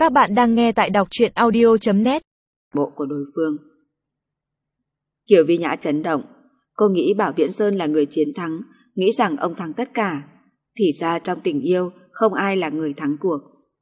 Các bạn đang nghe tại đọc truyện audio.net. Bộ của đối phương. Kiều Vi Nhã chấn động. Cô nghĩ Bảo Viễn Sơn là người chiến thắng, nghĩ rằng ông thắng tất cả. Thì ra trong tình yêu không ai là người thắng cuộc.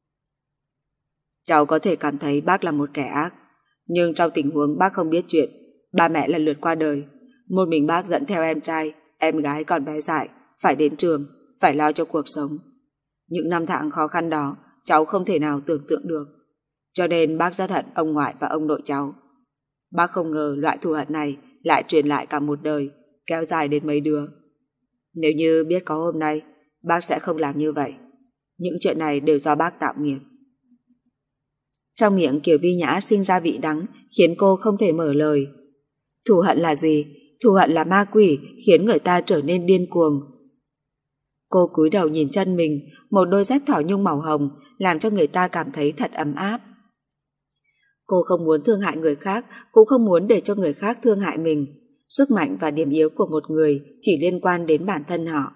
Cháu có thể cảm thấy bác là một kẻ ác, nhưng trong tình huống bác không biết chuyện, ba mẹ lần lượt qua đời, một mình bác dẫn theo em trai, em gái còn bé dại, phải đến trường, phải lo cho cuộc sống. Những năm tháng khó khăn đó cháu không thể nào tưởng tượng được, cho nên bác rất hận ông ngoại và ông nội cháu. Bác không ngờ loại thù hận này lại truyền lại cả một đời, kéo dài đến mấy đứa. Nếu như biết có hôm nay, bác sẽ không làm như vậy. Những chuyện này đều do bác tạo nghiệp. Trong miệng Kiều Vi Nhã sinh ra vị đắng, khiến cô không thể mở lời. Thù hận là gì? Thù hận là ma quỷ, khiến người ta trở nên điên cuồng. Cô cúi đầu nhìn chân mình, một đôi dép thỏ nhung màu hồng, làm cho người ta cảm thấy thật ấm áp. Cô không muốn thương hại người khác, cũng không muốn để cho người khác thương hại mình. Sức mạnh và điểm yếu của một người chỉ liên quan đến bản thân họ.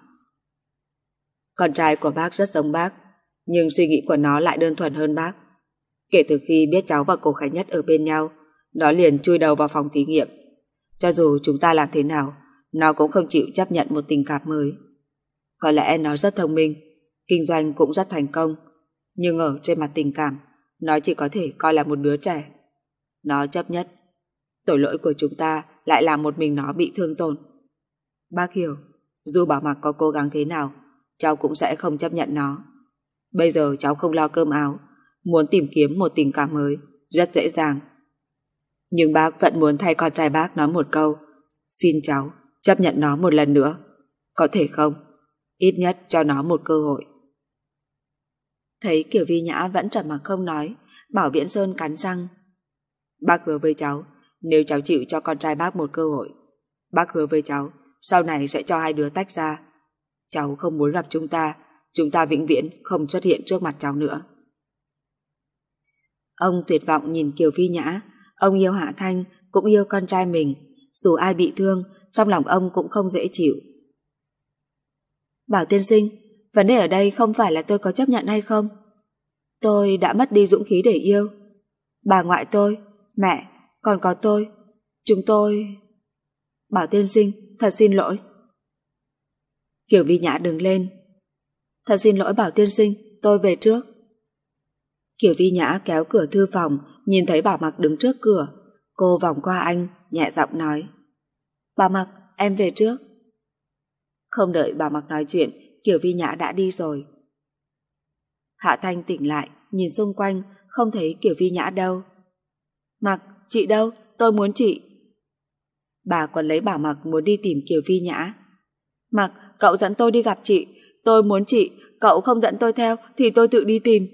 Con trai của bác rất giống bác, nhưng suy nghĩ của nó lại đơn thuần hơn bác. Kể từ khi biết cháu và cô Khánh Nhất ở bên nhau, nó liền chui đầu vào phòng thí nghiệm. Cho dù chúng ta làm thế nào, nó cũng không chịu chấp nhận một tình cảm mới. Có lẽ nó rất thông minh, kinh doanh cũng rất thành công, nhưng ở trên mặt tình cảm, nó chỉ có thể coi là một đứa trẻ. Nó chấp nhất. Tội lỗi của chúng ta lại làm một mình nó bị thương tổn. Bác hiểu, dù Bảo Mặc có cố gắng thế nào, cháu cũng sẽ không chấp nhận nó. Bây giờ cháu không lo cơm áo, muốn tìm kiếm một tình cảm mới rất dễ dàng. Nhưng bác vẫn muốn thay con trai bác nói một câu: xin cháu chấp nhận nó một lần nữa. Có thể không? Ít nhất cho nó một cơ hội. Thấy Kiều Vi Nhã vẫn trầm mặc không nói, Bảo Viễn Sơn cắn răng. Bác hứa với cháu, nếu cháu chịu cho con trai bác một cơ hội, bác hứa với cháu sau này sẽ cho hai đứa tách ra. Cháu không muốn gặp chúng ta vĩnh viễn không xuất hiện trước mặt cháu nữa. Ông tuyệt vọng nhìn Kiều Vi Nhã. Ông yêu Hạ Thanh, cũng yêu con trai mình. Dù ai bị thương, trong lòng ông cũng không dễ chịu. Bảo tiên sinh, vấn đề ở đây không phải là tôi có chấp nhận hay không. Tôi đã mất đi dũng khí để yêu. Bà ngoại tôi, mẹ, còn có tôi, chúng tôi... Bảo tiên sinh, thật xin lỗi. Kiều Vi Nhã đứng lên. Thật xin lỗi Bảo tiên sinh, tôi về trước. Kiều Vi Nhã kéo cửa thư phòng, nhìn thấy Bảo Mặc đứng trước cửa. Cô vòng qua anh, nhẹ giọng nói: Bảo Mặc, em về trước. Không đợi Bảo Mặc nói chuyện, Kiều Vi Nhã đã đi rồi. Hạ Thanh tỉnh lại, nhìn xung quanh, không thấy Kiều Vi Nhã đâu. Mặc, chị đâu? Tôi muốn chị. Bà còn lấy Bảo Mặc muốn đi tìm Kiều Vi Nhã. Mặc, cậu dẫn tôi đi gặp chị. Tôi muốn chị, cậu không dẫn tôi theo thì tôi tự đi tìm.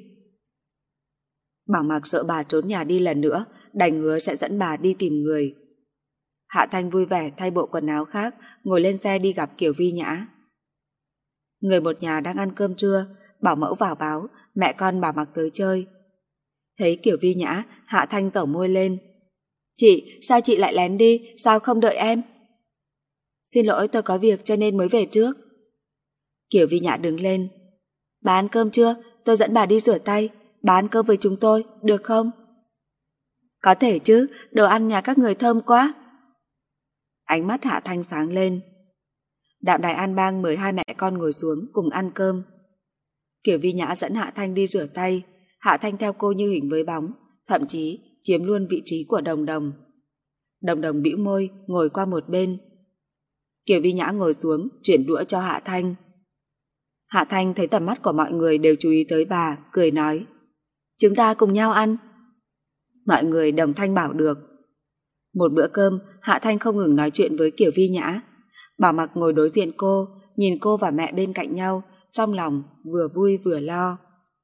Bảo Mặc sợ bà trốn nhà đi lần nữa, đành hứa sẽ dẫn bà đi tìm người. Hạ Thanh vui vẻ thay bộ quần áo khác, ngồi lên xe đi gặp Kiều Vi Nhã. Người một nhà đang ăn cơm trưa, bảo mẫu vào báo mẹ con Bảo Mặc tới chơi. Thấy Kiều Vi Nhã, Hạ Thanh dẩu môi lên. Chị, sao chị lại lén đi, sao không đợi em? Xin lỗi, tôi có việc cho nên mới về trước. Kiều Vi Nhã đứng lên. Bà ăn cơm chưa? Tôi dẫn bà đi rửa tay. Bà ăn cơm với chúng tôi, được không? Có thể chứ, đồ ăn nhà các người thơm quá. Ánh mắt Hạ Thanh sáng lên. Đạm Đài An Bang mời hai mẹ con ngồi xuống cùng ăn cơm. Kiều Vi Nhã dẫn Hạ Thanh đi rửa tay. Hạ Thanh theo cô như hình với bóng, thậm chí chiếm luôn vị trí của Đồng Đồng. Đồng Đồng bĩu môi ngồi qua một bên. Kiều Vi Nhã ngồi xuống chuyển đũa cho Hạ Thanh. Hạ Thanh thấy tầm mắt của mọi người đều chú ý tới bà, cười nói: chúng ta cùng nhau ăn. Mọi người đồng thanh bảo được. Một bữa cơm, Hạ Thanh không ngừng nói chuyện với Kiều Vi Nhã. Bảo Mặc ngồi đối diện cô, nhìn cô và mẹ bên cạnh nhau, trong lòng vừa vui vừa lo.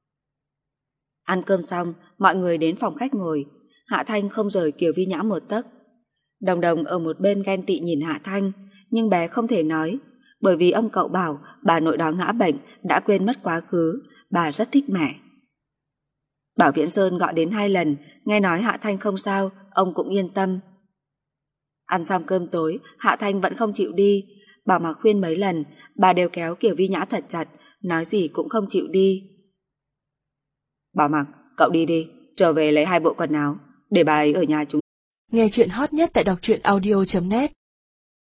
Ăn cơm xong, mọi người đến phòng khách ngồi. Hạ Thanh không rời Kiều Vi Nhã một tấc. Đồng Đồng ở một bên ghen tị nhìn Hạ Thanh, nhưng bé không thể nói, bởi vì ông cậu bảo bà nội đó ngã bệnh, đã quên mất quá khứ, bà rất thích mẹ. Bảo Viễn Sơn gọi đến 2 lần, nghe nói Hạ Thanh không sao, ông cũng yên tâm. Ăn xong cơm tối, Hạ Thanh vẫn không chịu đi. Bảo Mặc khuyên mấy lần, bà đều kéo Kiều Vi Nhã thật chặt, nói gì cũng không chịu đi. Bảo Mặc, cậu đi đi, trở về lấy 2 bộ quần áo, để bà ấy ở nhà chúng. Nghe chuyện hot nhất tại đọc truyện audio.net